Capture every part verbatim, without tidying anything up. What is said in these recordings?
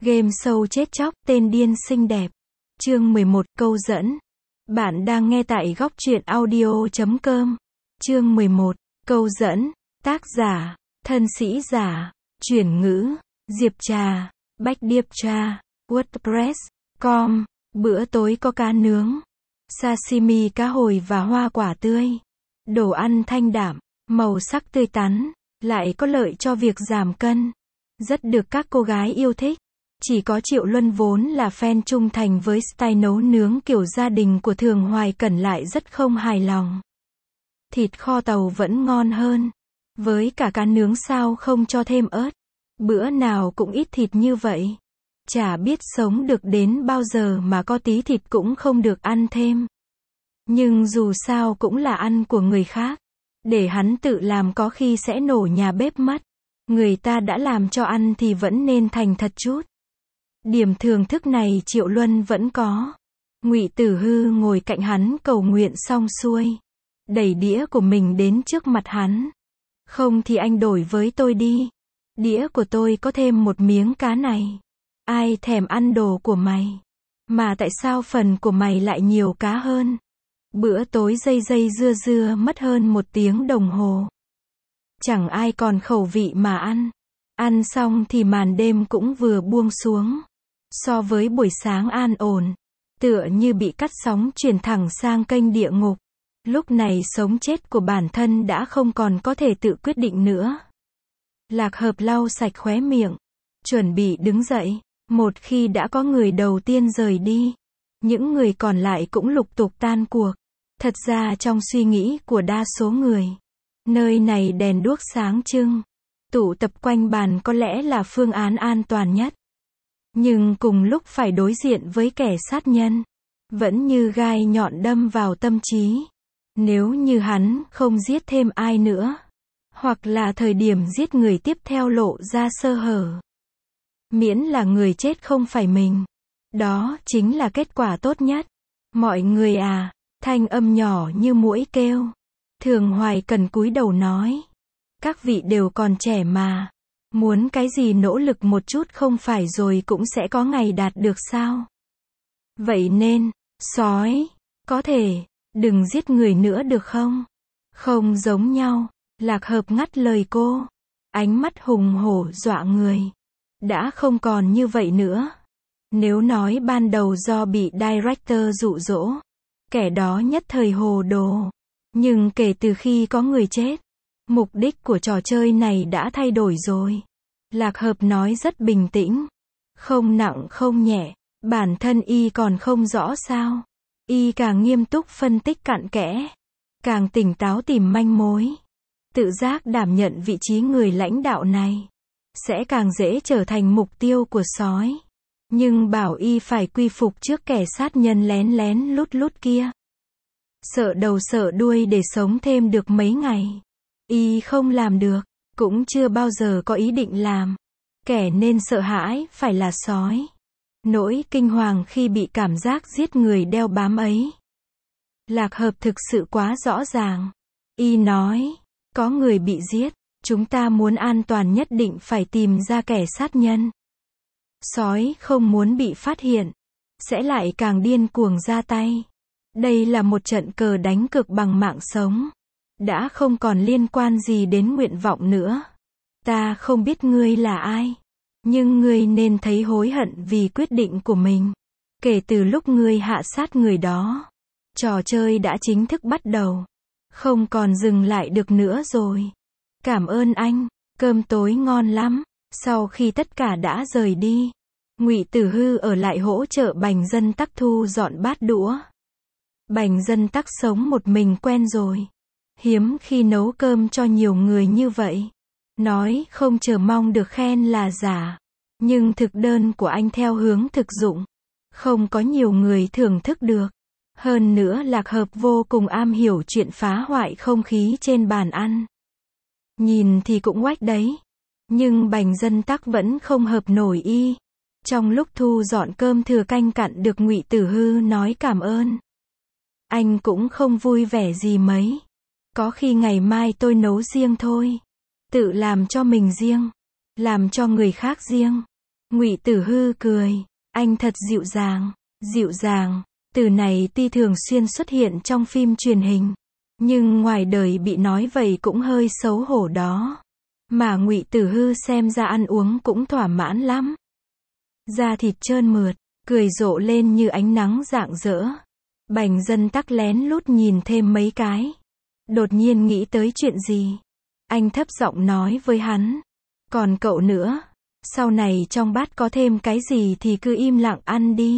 Game show chết chóc, tên điên xinh đẹp. Chương mười một, câu dẫn. Bạn đang nghe tại góc truyện audio chấm com. Chương mười một, câu dẫn. Tác giả, thân sĩ giả, chuyển ngữ, Diệp Trà, Bách Điệp Trà, WordPress chấm com. Bữa tối có cá nướng, sashimi cá hồi và hoa quả tươi. Đồ ăn thanh đạm, màu sắc tươi tắn, lại có lợi cho việc giảm cân. Rất được các cô gái yêu thích. Chỉ có Triệu Luân vốn là fan trung thành với style nấu nướng kiểu gia đình của Thường Hoài Cẩn lại rất không hài lòng. Thịt kho tàu vẫn ngon hơn. Với cả cá nướng sao không cho thêm ớt. Bữa nào cũng ít thịt như vậy. Chả biết sống được đến bao giờ mà có tí thịt cũng không được ăn thêm. Nhưng dù sao cũng là ăn của người khác. Để hắn tự làm có khi sẽ nổ nhà bếp mất. Người ta đã làm cho ăn thì vẫn nên thành thật chút. Điểm thưởng thức này Triệu Luân vẫn có. Ngụy Tử Hư ngồi cạnh hắn cầu nguyện xong xuôi, đẩy đĩa của mình đến trước mặt hắn. Không thì anh đổi với tôi đi. Đĩa của tôi có thêm một miếng cá này. Ai thèm ăn đồ của mày. Mà tại sao phần của mày lại nhiều cá hơn? Bữa tối dây dây dưa dưa mất hơn một tiếng đồng hồ. Chẳng ai còn khẩu vị mà ăn. Ăn xong thì màn đêm cũng vừa buông xuống. So với buổi sáng an ổn, tựa như bị cắt sóng chuyển thẳng sang kênh địa ngục. Lúc này sống chết của bản thân đã không còn có thể tự quyết định nữa. Lạc Hợp lau sạch khóe miệng, chuẩn bị đứng dậy. Một khi đã có người đầu tiên rời đi, những người còn lại cũng lục tục tan cuộc. Thật ra trong suy nghĩ của đa số người, nơi này đèn đuốc sáng trưng, tụ tập quanh bàn có lẽ là phương án an toàn nhất. Nhưng cùng lúc phải đối diện với kẻ sát nhân, vẫn như gai nhọn đâm vào tâm trí. Nếu như hắn không giết thêm ai nữa, hoặc là thời điểm giết người tiếp theo lộ ra sơ hở, miễn là người chết không phải mình, đó chính là kết quả tốt nhất. Mọi người à, thanh âm nhỏ như muỗi kêu. Thường Hoài Cần cúi đầu nói, các vị đều còn trẻ mà. Muốn cái gì nỗ lực một chút không phải rồi cũng sẽ có ngày đạt được sao? Vậy nên, sói, có thể, đừng giết người nữa được không? Không giống nhau, Lạc Hợp ngắt lời cô. Ánh mắt hùng hổ dọa người. Đã không còn như vậy nữa. Nếu nói ban đầu do bị director dụ dỗ, kẻ đó nhất thời hồ đồ. Nhưng kể từ khi có người chết, mục đích của trò chơi này đã thay đổi rồi. Lạc Hợp nói rất bình tĩnh. Không nặng không nhẹ. Bản thân y còn không rõ sao. Y càng nghiêm túc phân tích cặn kẽ, càng tỉnh táo tìm manh mối. Tự giác đảm nhận vị trí người lãnh đạo này, sẽ càng dễ trở thành mục tiêu của sói. Nhưng bảo y phải quy phục trước kẻ sát nhân lén lén lút lút kia. Sợ đầu sợ đuôi để sống thêm được mấy ngày. Y không làm được, cũng chưa bao giờ có ý định làm. Kẻ nên sợ hãi phải là sói. Nỗi kinh hoàng khi bị cảm giác giết người đeo bám ấy. Lạc Hợp thực sự quá rõ ràng. Y nói, có người bị giết, chúng ta muốn an toàn nhất định phải tìm ra kẻ sát nhân. Sói không muốn bị phát hiện, sẽ lại càng điên cuồng ra tay. Đây là một trận cờ đánh cược bằng mạng sống. Đã không còn liên quan gì đến nguyện vọng nữa. Ta không biết ngươi là ai, nhưng ngươi nên thấy hối hận vì quyết định của mình. Kể từ lúc ngươi hạ sát người đó, trò chơi đã chính thức bắt đầu. Không còn dừng lại được nữa rồi. Cảm ơn anh, cơm tối ngon lắm. Sau khi tất cả đã rời đi, Ngụy Tử Hư ở lại hỗ trợ Bành Dân Tắc thu dọn bát đũa. Bành Dân Tắc sống một mình quen rồi. Hiếm khi nấu cơm cho nhiều người như vậy. Nói không chờ mong được khen là giả. Nhưng thực đơn của anh theo hướng thực dụng. Không có nhiều người thưởng thức được. Hơn nữa Lạc Hợp vô cùng am hiểu chuyện phá hoại không khí trên bàn ăn. Nhìn thì cũng oách đấy. Nhưng Bành Dân Tắc vẫn không hợp nổi y. Trong lúc thu dọn cơm thừa canh cặn được Ngụy Tử Hư nói cảm ơn, anh cũng không vui vẻ gì mấy. Có khi ngày mai tôi nấu riêng thôi. Tự làm cho mình riêng. Làm cho người khác riêng. Ngụy Tử Hư cười, anh thật dịu dàng. Dịu dàng, từ này tuy thường xuyên xuất hiện trong phim truyền hình, nhưng ngoài đời bị nói vậy cũng hơi xấu hổ đó. Mà Ngụy Tử Hư xem ra ăn uống cũng thỏa mãn lắm. Da thịt trơn mượt, cười rộ lên như ánh nắng rạng rỡ. Bành Dân Tắc lén lút nhìn thêm mấy cái. Đột nhiên nghĩ tới chuyện gì. Anh thấp giọng nói với hắn. Còn cậu nữa, sau này trong bát có thêm cái gì thì cứ im lặng ăn đi.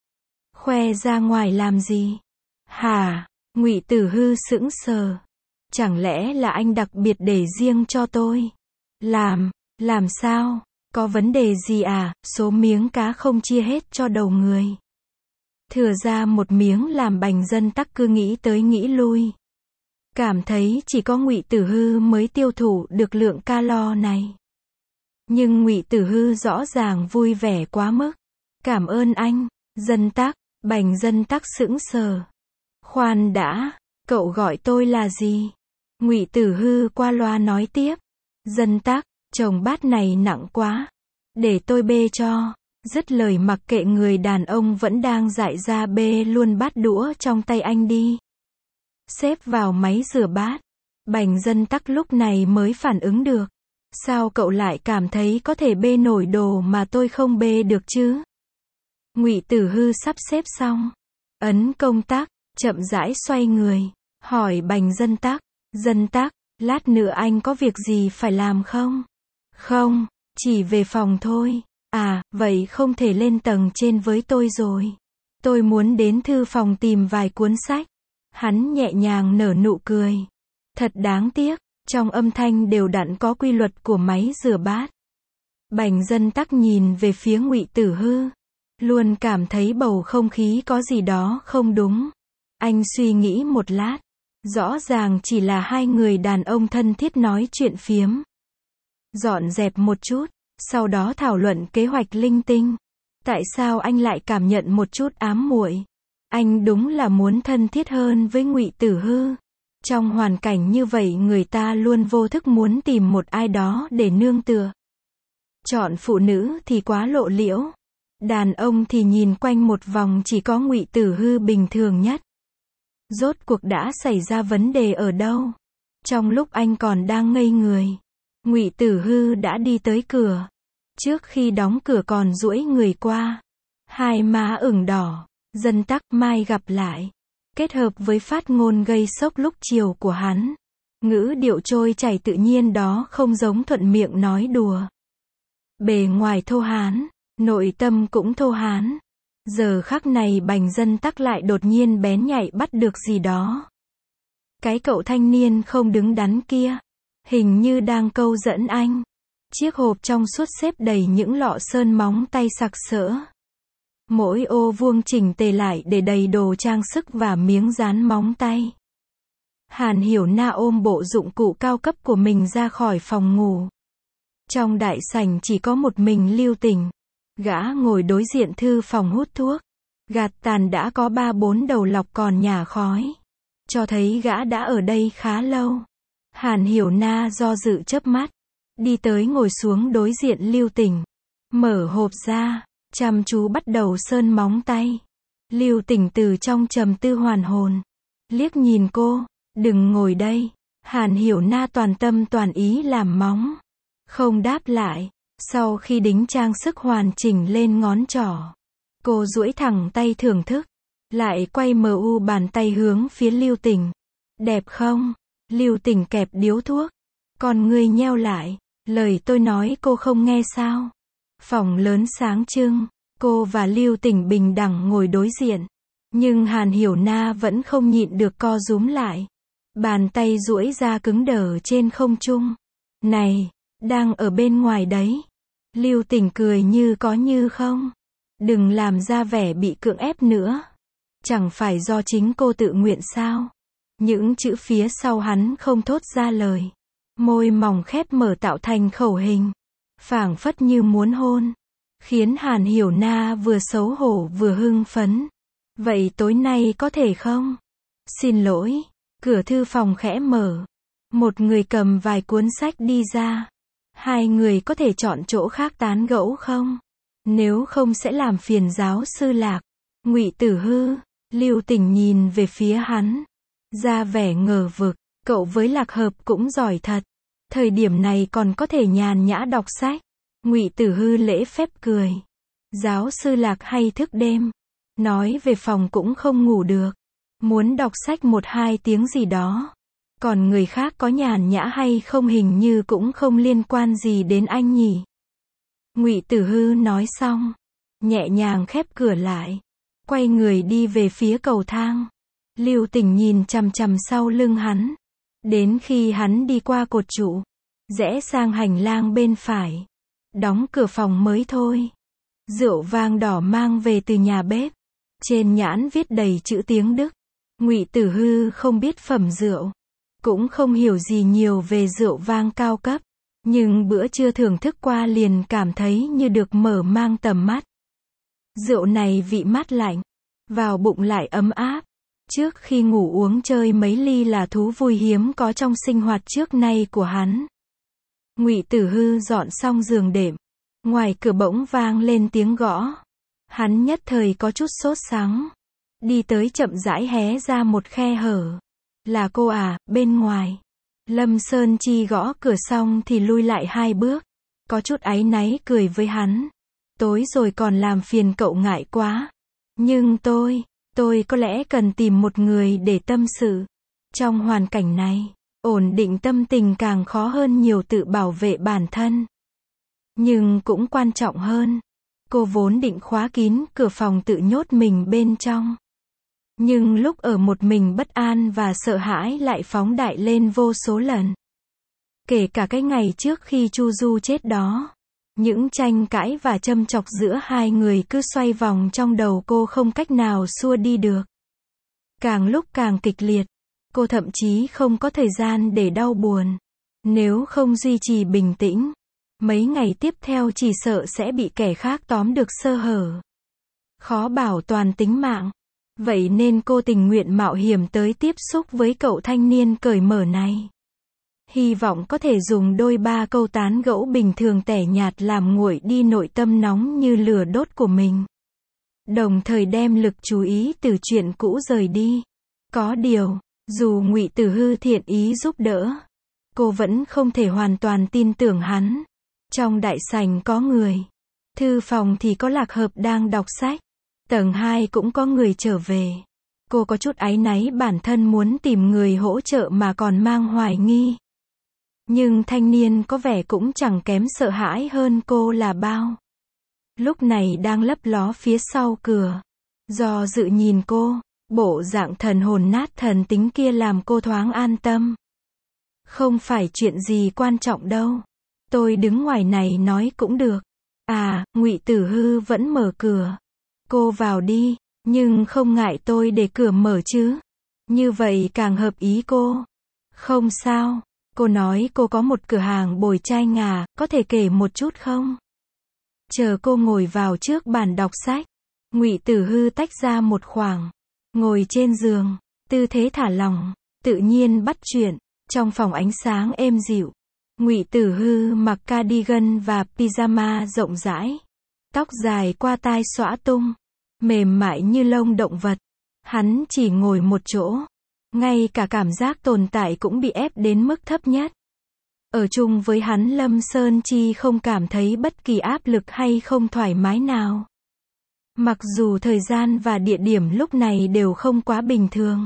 Khoe ra ngoài làm gì? Hả? Ngụy Tử Hư sững sờ. Chẳng lẽ là anh đặc biệt để riêng cho tôi? Làm, làm sao? Có vấn đề gì à? Số miếng cá không chia hết cho đầu người. Thừa ra một miếng làm Bành Dân Tắc cứ nghĩ tới nghĩ lui. Cảm thấy chỉ có Ngụy Tử Hư mới tiêu thụ được lượng calo này. Nhưng Ngụy Tử Hư rõ ràng vui vẻ quá mức. Cảm ơn anh, Dân Tắc. Bành Dân Tắc sững sờ. Khoan đã, cậu gọi tôi là gì? Ngụy Tử Hư qua loa nói tiếp. Dân Tắc, chồng bát này nặng quá. Để tôi bê cho. Dứt lời mặc kệ người đàn ông vẫn đang dại ra bê luôn bát đũa trong tay anh đi. Xếp vào máy rửa bát. Bành Dân Tắc lúc này mới phản ứng được. Sao cậu lại cảm thấy có thể bê nổi đồ mà tôi không bê được chứ? Ngụy Tử Hư sắp xếp xong, ấn công tắc, chậm rãi xoay người, hỏi Bành Dân Tắc, Dân Tắc, lát nữa anh có việc gì phải làm không? Không, chỉ về phòng thôi. À, vậy không thể lên tầng trên với tôi rồi. Tôi muốn đến thư phòng tìm vài cuốn sách. Hắn nhẹ nhàng nở nụ cười. Thật đáng tiếc, trong âm thanh đều đặn có quy luật của máy rửa bát. Bành Dân Tắc nhìn về phía Ngụy Tử Hư. Luôn cảm thấy bầu không khí có gì đó không đúng. Anh suy nghĩ một lát. Rõ ràng chỉ là hai người đàn ông thân thiết nói chuyện phiếm. Dọn dẹp một chút, sau đó thảo luận kế hoạch linh tinh. Tại sao anh lại cảm nhận một chút ám muội? Anh đúng là muốn thân thiết hơn với Ngụy Tử Hư. Trong hoàn cảnh như vậy người ta luôn vô thức muốn tìm một ai đó để nương tựa. Chọn phụ nữ thì quá lộ liễu. Đàn ông thì nhìn quanh một vòng chỉ có Ngụy Tử Hư bình thường nhất. Rốt cuộc đã xảy ra vấn đề ở đâu? Trong lúc anh còn đang ngây người, Ngụy Tử Hư đã đi tới cửa. Trước khi đóng cửa còn duỗi người qua. Hai má ửng đỏ. Dân Tắc, mai gặp lại. Kết hợp với phát ngôn gây sốc lúc chiều của hắn. Ngữ điệu trôi chảy tự nhiên đó không giống thuận miệng nói đùa. Bề ngoài thô hán, nội tâm cũng thô hán. Giờ khắc này Bành Dân Tắc lại đột nhiên bén nhạy bắt được gì đó. Cái cậu thanh niên không đứng đắn kia, hình như đang câu dẫn anh. Chiếc hộp trong suốt xếp đầy những lọ sơn móng tay sặc sỡ. Mỗi ô vuông chỉnh tề lại để đầy đồ trang sức và miếng dán móng tay. Hàn Hiểu Na ôm bộ dụng cụ cao cấp của mình ra khỏi phòng ngủ. Trong đại sảnh chỉ có một mình Lưu Tình. Gã ngồi đối diện thư phòng hút thuốc. Gạt tàn đã có ba bốn đầu lọc còn nhả khói. Cho thấy gã đã ở đây khá lâu. Hàn Hiểu Na do dự chớp mắt. Đi tới ngồi xuống đối diện Lưu Tình. Mở hộp ra. Chăm chú bắt đầu sơn móng tay. Lưu Tình từ trong trầm tư hoàn hồn. Liếc nhìn cô. Đừng ngồi đây. Hàn Hiểu Na toàn tâm toàn ý làm móng. Không đáp lại. Sau khi đính trang sức hoàn chỉnh lên ngón trỏ, cô duỗi thẳng tay thưởng thức. Lại quay mờ u bàn tay hướng phía Lưu Tình. Đẹp không? Lưu Tình kẹp điếu thuốc. Còn ngươi nheo lại. Lời tôi nói cô không nghe sao? Phòng lớn sáng trưng. Cô và Lưu Tình bình đẳng ngồi đối diện. Nhưng Hàn Hiểu Na vẫn không nhịn được co rúm lại. Bàn tay duỗi ra cứng đờ trên không trung. Này, đang ở bên ngoài đấy. Lưu Tình cười như có như không. Đừng làm ra vẻ bị cưỡng ép nữa. Chẳng phải do chính cô tự nguyện sao? Những chữ phía sau hắn không thốt ra lời. Môi mỏng khép mở tạo thành khẩu hình. Phảng phất như muốn hôn. Khiến Hàn Hiểu Na vừa xấu hổ vừa hưng phấn. Vậy tối nay có thể không? Xin lỗi. Cửa thư phòng khẽ mở. Một người cầm vài cuốn sách đi ra. Hai người có thể chọn chỗ khác tán gẫu không? Nếu không sẽ làm phiền giáo sư Lạc. Ngụy Tử Hư, Lưu Tình nhìn về phía hắn, ra vẻ ngờ vực, cậu với Lạc Hợp cũng giỏi thật. Thời điểm này còn có thể nhàn nhã đọc sách. Ngụy Tử Hư lễ phép cười. Giáo sư Lạc hay thức đêm, nói về phòng cũng không ngủ được, muốn đọc sách một hai tiếng gì đó. Còn người khác có nhàn nhã hay không hình như cũng không liên quan gì đến anh nhỉ. Ngụy Tử Hư nói xong, nhẹ nhàng khép cửa lại, quay người đi về phía cầu thang. Lưu Tình nhìn chằm chằm sau lưng hắn, đến khi hắn đi qua cột trụ, rẽ sang hành lang bên phải, đóng cửa phòng mới thôi. Rượu vang đỏ mang về từ nhà bếp, trên nhãn viết đầy chữ tiếng Đức. Ngụy Tử Hư không biết phẩm rượu, cũng không hiểu gì nhiều về rượu vang cao cấp, nhưng bữa trưa thưởng thức qua liền cảm thấy như được mở mang tầm mắt. Rượu này vị mát lạnh, vào bụng lại ấm áp. Trước khi ngủ uống chơi mấy ly là thú vui hiếm có trong sinh hoạt trước nay của hắn. Ngụy Tử Hư dọn xong giường đệm, ngoài cửa bỗng vang lên tiếng gõ. Hắn nhất thời có chút sốt sắng, đi tới chậm rãi hé ra một khe hở. Là cô à, bên ngoài. Lâm Sơn Chi gõ cửa xong thì lui lại hai bước, có chút áy náy cười với hắn. Tối rồi còn làm phiền cậu ngại quá. Nhưng tôi, tôi có lẽ cần tìm một người để tâm sự. Trong hoàn cảnh này, ổn định tâm tình càng khó hơn nhiều tự bảo vệ bản thân. Nhưng cũng quan trọng hơn. Cô vốn định khóa kín cửa phòng tự nhốt mình bên trong. Nhưng lúc ở một mình bất an và sợ hãi lại phóng đại lên vô số lần. Kể cả cái ngày trước khi Chu Du chết đó. Những tranh cãi và châm chọc giữa hai người cứ xoay vòng trong đầu cô không cách nào xua đi được. Càng lúc càng kịch liệt, cô thậm chí không có thời gian để đau buồn. Nếu không duy trì bình tĩnh, mấy ngày tiếp theo chỉ sợ sẽ bị kẻ khác tóm được sơ hở. Khó bảo toàn tính mạng. Vậy nên cô tình nguyện mạo hiểm tới tiếp xúc với cậu thanh niên cởi mở này. Hy vọng có thể dùng đôi ba câu tán gẫu bình thường tẻ nhạt làm nguội đi nội tâm nóng như lửa đốt của mình. Đồng thời đem lực chú ý từ chuyện cũ rời đi. Có điều, dù Ngụy Tử Hư thiện ý giúp đỡ, cô vẫn không thể hoàn toàn tin tưởng hắn. Trong đại sảnh có người. Thư phòng thì có Lạc Hợp đang đọc sách. Tầng hai cũng có người trở về. Cô có chút áy náy bản thân muốn tìm người hỗ trợ mà còn mang hoài nghi. Nhưng thanh niên có vẻ cũng chẳng kém sợ hãi hơn cô là bao. Lúc này đang lấp ló phía sau cửa. Do dự nhìn cô, bộ dạng thần hồn nát thần tính kia làm cô thoáng an tâm. Không phải chuyện gì quan trọng đâu. Tôi đứng ngoài này nói cũng được. À, Ngụy Tử Hư vẫn mở cửa. Cô vào đi, nhưng không ngại tôi để cửa mở chứ. Như vậy càng hợp ý cô. Không sao. Cô nói cô có một cửa hàng bồi tranh à, có thể kể một chút không? Chờ cô ngồi vào trước bàn đọc sách. Ngụy Tử Hư tách ra một khoảng. Ngồi trên giường, tư thế thả lỏng, tự nhiên bắt chuyện. Trong phòng ánh sáng êm dịu. Ngụy Tử Hư mặc cardigan và pyjama rộng rãi. Tóc dài qua tai xõa tung. Mềm mại như lông động vật. Hắn chỉ ngồi một chỗ. Ngay cả cảm giác tồn tại cũng bị ép đến mức thấp nhất. Ở chung với hắn Lâm Sơn Chi không cảm thấy bất kỳ áp lực hay không thoải mái nào. Mặc dù thời gian và địa điểm lúc này đều không quá bình thường.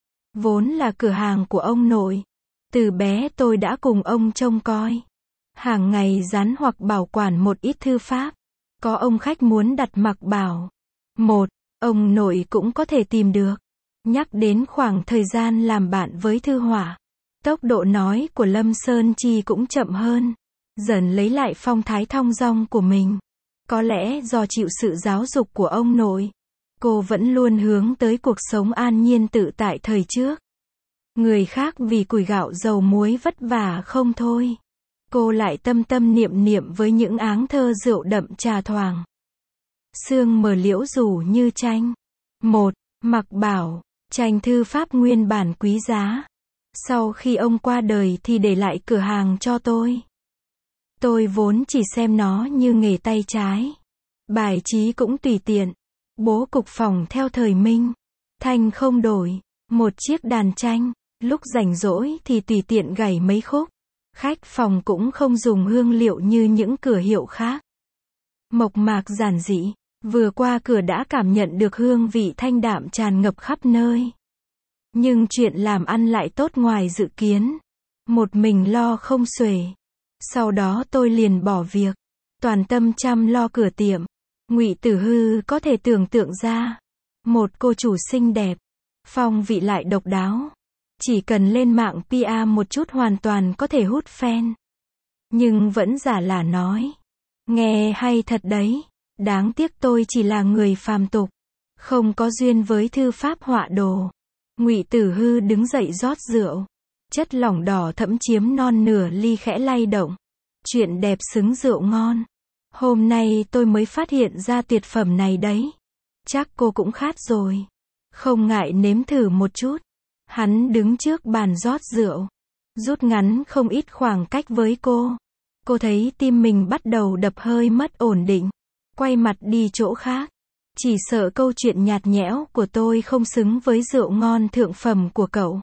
Vốn là cửa hàng của ông nội. Từ bé tôi đã cùng ông trông coi. Hàng ngày dán hoặc bảo quản một ít thư pháp. Có ông khách muốn đặt mặc bảo. Một, ông nội cũng có thể tìm được. Nhắc đến khoảng thời gian làm bạn với thư họa. Tốc độ nói của Lâm Sơn Chi cũng chậm hơn. Dần lấy lại phong thái thong dong của mình. Có lẽ do chịu sự giáo dục của ông nội. Cô vẫn luôn hướng tới cuộc sống an nhiên tự tại thời trước. Người khác vì củi gạo dầu muối vất vả không thôi. Cô lại tâm tâm niệm niệm với những áng thơ rượu đậm trà thoảng. Sương mờ liễu rủ như tranh. Một, Mặc Bảo, tranh thư pháp nguyên bản quý giá. Sau khi ông qua đời thì để lại cửa hàng cho tôi. Tôi vốn chỉ xem nó như nghề tay trái. Bài trí cũng tùy tiện. Bố cục phòng theo thời Minh. Thanh không đổi. Một chiếc đàn tranh. Lúc rảnh rỗi thì tùy tiện gảy mấy khúc. Khách phòng cũng không dùng hương liệu như những cửa hiệu khác. Mộc mạc giản dị. Vừa qua cửa đã cảm nhận được hương vị thanh đạm tràn ngập khắp nơi. Nhưng chuyện làm ăn lại tốt ngoài dự kiến. Một mình lo không xuể. Sau đó tôi liền bỏ việc. Toàn tâm chăm lo cửa tiệm. Ngụy Tử Hư có thể tưởng tượng ra. Một cô chủ xinh đẹp. Phong vị lại độc đáo. Chỉ cần lên mạng pê e một chút hoàn toàn có thể hút fan. Nhưng vẫn giả là nói. Nghe hay thật đấy. Đáng tiếc tôi chỉ là người phàm tục. Không có duyên với thư pháp họa đồ. Ngụy Tử Hư đứng dậy rót rượu. Chất lỏng đỏ thẫm chiếm non nửa ly khẽ lay động. Chuyện đẹp xứng rượu ngon. Hôm nay tôi mới phát hiện ra tuyệt phẩm này đấy. Chắc cô cũng khát rồi. Không ngại nếm thử một chút. Hắn đứng trước bàn rót rượu. Rút ngắn không ít khoảng cách với cô. Cô thấy tim mình bắt đầu đập hơi mất ổn định. Quay mặt đi chỗ khác. Chỉ sợ câu chuyện nhạt nhẽo của tôi không xứng với rượu ngon thượng phẩm của cậu.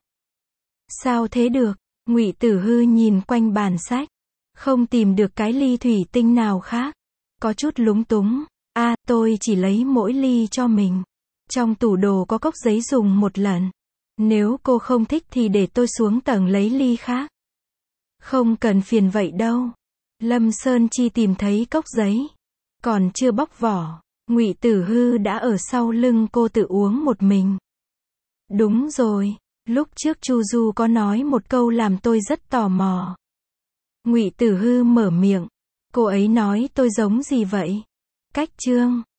Sao thế được? Ngụy Tử Hư nhìn quanh bàn sách. Không tìm được cái ly thủy tinh nào khác. Có chút lúng túng. A, à, tôi chỉ lấy mỗi ly cho mình. Trong tủ đồ có cốc giấy dùng một lần. Nếu cô không thích thì để tôi xuống tầng lấy ly khác. Không cần phiền vậy đâu. Lâm Sơn Chi tìm thấy cốc giấy. Còn chưa bóc vỏ. Ngụy Tử Hư đã ở sau lưng cô tự uống một mình. Đúng rồi. Lúc trước Chu Du có nói một câu làm tôi rất tò mò. Ngụy Tử Hư mở miệng. Cô ấy nói tôi giống gì vậy? Cách Trương.